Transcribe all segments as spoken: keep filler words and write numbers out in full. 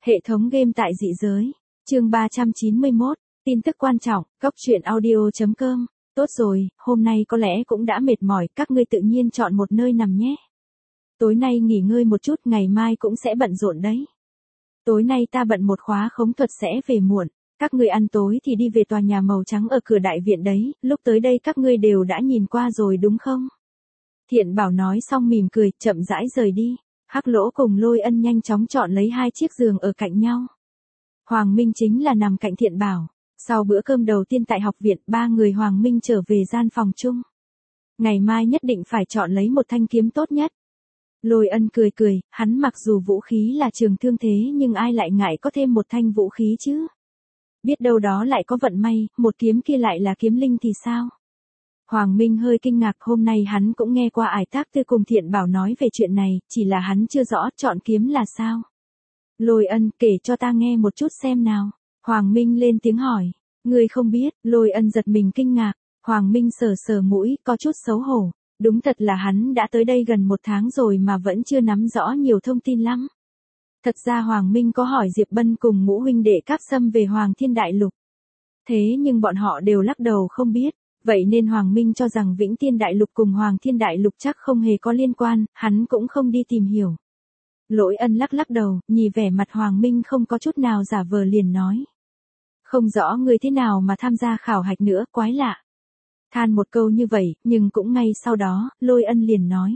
Hệ thống game tại dị giới. Chương ba trăm chín mươi mốt, tin tức quan trọng, góc truyện audio chấm com. Tốt rồi, hôm nay có lẽ cũng đã mệt mỏi, các ngươi tự nhiên chọn một nơi nằm nhé. Tối nay nghỉ ngơi một chút, ngày mai cũng sẽ bận rộn đấy. Tối nay ta bận một khóa khống thuật sẽ về muộn, các ngươi ăn tối thì đi về tòa nhà màu trắng ở cửa đại viện đấy, lúc tới đây các ngươi đều đã nhìn qua rồi đúng không? Thiện Bảo nói xong mỉm cười, chậm rãi rời đi. Hắc Lỗ cùng Lôi Ân nhanh chóng chọn lấy hai chiếc giường ở cạnh nhau. Hoàng Minh chính là nằm cạnh Thiện Bảo. Sau bữa cơm đầu tiên tại học viện, ba người Hoàng Minh trở về gian phòng chung. Ngày mai nhất định phải chọn lấy một thanh kiếm tốt nhất. Lôi Ân cười cười, hắn mặc dù vũ khí là trường thương thế nhưng ai lại ngại có thêm một thanh vũ khí chứ? Biết đâu đó lại có vận may, một kiếm kia lại là kiếm linh thì sao? Hoàng Minh hơi kinh ngạc, hôm nay hắn cũng nghe qua Ải Tác Tư cùng Thiện Bảo nói về chuyện này, chỉ là hắn chưa rõ chọn kiếm là sao. Lôi Ân, kể cho ta nghe một chút xem nào. Hoàng Minh lên tiếng hỏi. Ngươi không biết, Lôi Ân giật mình kinh ngạc. Hoàng Minh sờ sờ mũi, có chút xấu hổ. Đúng thật là hắn đã tới đây gần một tháng rồi mà vẫn chưa nắm rõ nhiều thông tin lắm. Thật ra Hoàng Minh có hỏi Diệp Bân cùng ngũ huynh đệ Cáp Sâm về Hoàng Thiên Đại Lục. Thế nhưng bọn họ đều lắc đầu không biết. Vậy nên Hoàng Minh cho rằng Vĩnh Tiên Đại Lục cùng Hoàng Thiên Đại Lục chắc không hề có liên quan, hắn cũng không đi tìm hiểu. Lỗi Ân lắc lắc đầu, nhìn vẻ mặt Hoàng Minh không có chút nào giả vờ liền nói. Không rõ người thế nào mà tham gia khảo hạch nữa, quái lạ. Than một câu như vậy, nhưng cũng ngay sau đó, Lôi Ân liền nói.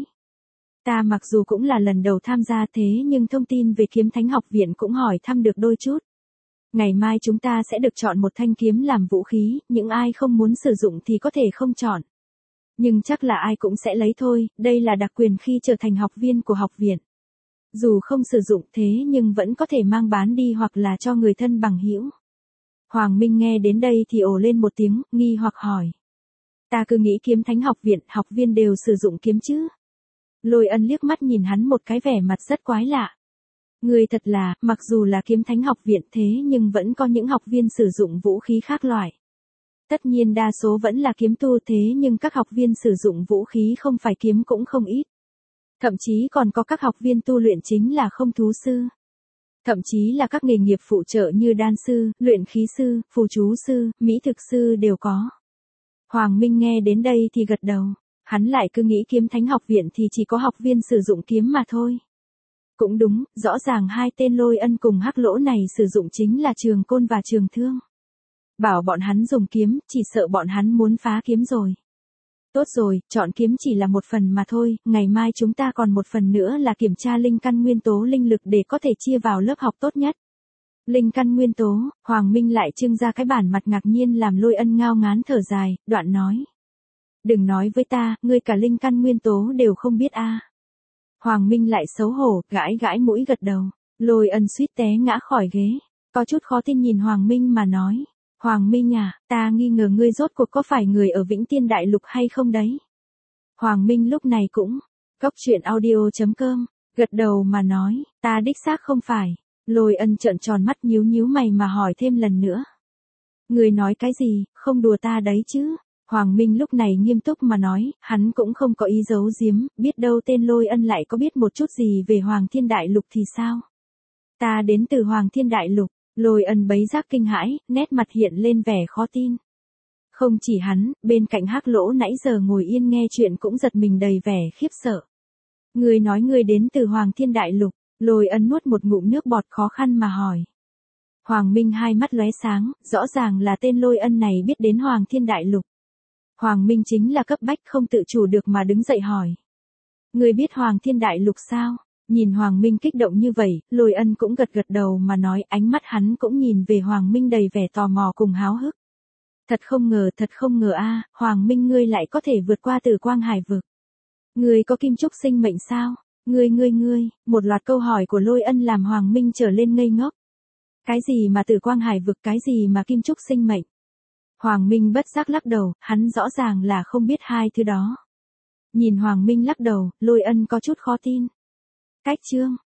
Ta mặc dù cũng là lần đầu tham gia thế nhưng thông tin về Kiếm Thánh học viện cũng hỏi thăm được đôi chút. Ngày mai chúng ta sẽ được chọn một thanh kiếm làm vũ khí, những ai không muốn sử dụng thì có thể không chọn. Nhưng chắc là ai cũng sẽ lấy thôi, đây là đặc quyền khi trở thành học viên của học viện. Dù không sử dụng thế nhưng vẫn có thể mang bán đi hoặc là cho người thân bằng hữu. Hoàng Minh nghe đến đây thì ồ lên một tiếng, nghi hoặc hỏi. Ta cứ nghĩ Kiếm Thánh học viện, học viên đều sử dụng kiếm chứ. Lôi Ân liếc mắt nhìn hắn một cái vẻ mặt rất quái lạ. Người thật là, mặc dù là Kiếm Thánh học viện thế nhưng vẫn có những học viên sử dụng vũ khí khác loại. Tất nhiên đa số vẫn là kiếm tu thế nhưng các học viên sử dụng vũ khí không phải kiếm cũng không ít. Thậm chí còn có các học viên tu luyện chính là không thú sư. Thậm chí là các nghề nghiệp phụ trợ như đan sư, luyện khí sư, phù chú sư, mỹ thực sư đều có. Hoàng Minh nghe đến đây thì gật đầu. Hắn lại cứ nghĩ Kiếm Thánh học viện thì chỉ có học viên sử dụng kiếm mà thôi. Cũng đúng, rõ ràng hai tên Lôi Ân cùng Hắc Lỗ này sử dụng chính là trường côn và trường thương. Bảo bọn hắn dùng kiếm, chỉ sợ bọn hắn muốn phá kiếm rồi. Tốt rồi, chọn kiếm chỉ là một phần mà thôi, ngày mai chúng ta còn một phần nữa là kiểm tra linh căn nguyên tố linh lực để có thể chia vào lớp học tốt nhất. Linh căn nguyên tố, Hoàng Minh lại trưng ra cái bản mặt ngạc nhiên làm Lôi Ân ngao ngán thở dài, đoạn nói. Đừng nói với ta, ngươi cả linh căn nguyên tố đều không biết a. À. Hoàng Minh lại xấu hổ, gãi gãi mũi gật đầu. Lôi Ân suýt té ngã khỏi ghế. Có chút khó tin nhìn Hoàng Minh mà nói. Hoàng Minh à, ta nghi ngờ ngươi rốt cuộc có phải người ở Vĩnh Tiên Đại Lục hay không đấy? Hoàng Minh lúc này cũng, góc truyện audio chấm com, gật đầu mà nói, ta đích xác không phải. Lôi Ân trợn tròn mắt nhíu nhíu mày mà hỏi thêm lần nữa. Ngươi nói cái gì, không đùa ta đấy chứ? Hoàng Minh lúc này nghiêm túc mà nói, hắn cũng không có ý giấu giếm, biết đâu tên Lôi Ân lại có biết một chút gì về Hoàng Thiên Đại Lục thì sao? Ta đến từ Hoàng Thiên Đại Lục, Lôi Ân bấy giác kinh hãi, nét mặt hiện lên vẻ khó tin. Không chỉ hắn, bên cạnh Hắc Lỗ nãy giờ ngồi yên nghe chuyện cũng giật mình đầy vẻ khiếp sợ. Người nói người đến từ Hoàng Thiên Đại Lục, Lôi Ân nuốt một ngụm nước bọt khó khăn mà hỏi. Hoàng Minh hai mắt lóe sáng, rõ ràng là tên Lôi Ân này biết đến Hoàng Thiên Đại Lục. Hoàng Minh chính là cấp bách không tự chủ được mà đứng dậy hỏi. Người biết Hoàng Thiên Đại Lục sao? Nhìn Hoàng Minh kích động như vậy, Lôi Ân cũng gật gật đầu mà nói, ánh mắt hắn cũng nhìn về Hoàng Minh đầy vẻ tò mò cùng háo hức. Thật không ngờ, thật không ngờ a, Hoàng Minh ngươi lại có thể vượt qua Tử Quang Hải vực. Ngươi có kim trúc sinh mệnh sao? Ngươi ngươi ngươi, một loạt câu hỏi của Lôi Ân làm Hoàng Minh trở lên ngây ngốc. Cái gì mà Tử Quang Hải vực, cái gì mà kim trúc sinh mệnh? Hoàng Minh bất giác lắc đầu, hắn rõ ràng là không biết hai thứ đó. Nhìn Hoàng Minh lắc đầu, Lôi Ân có chút khó tin. Cách chương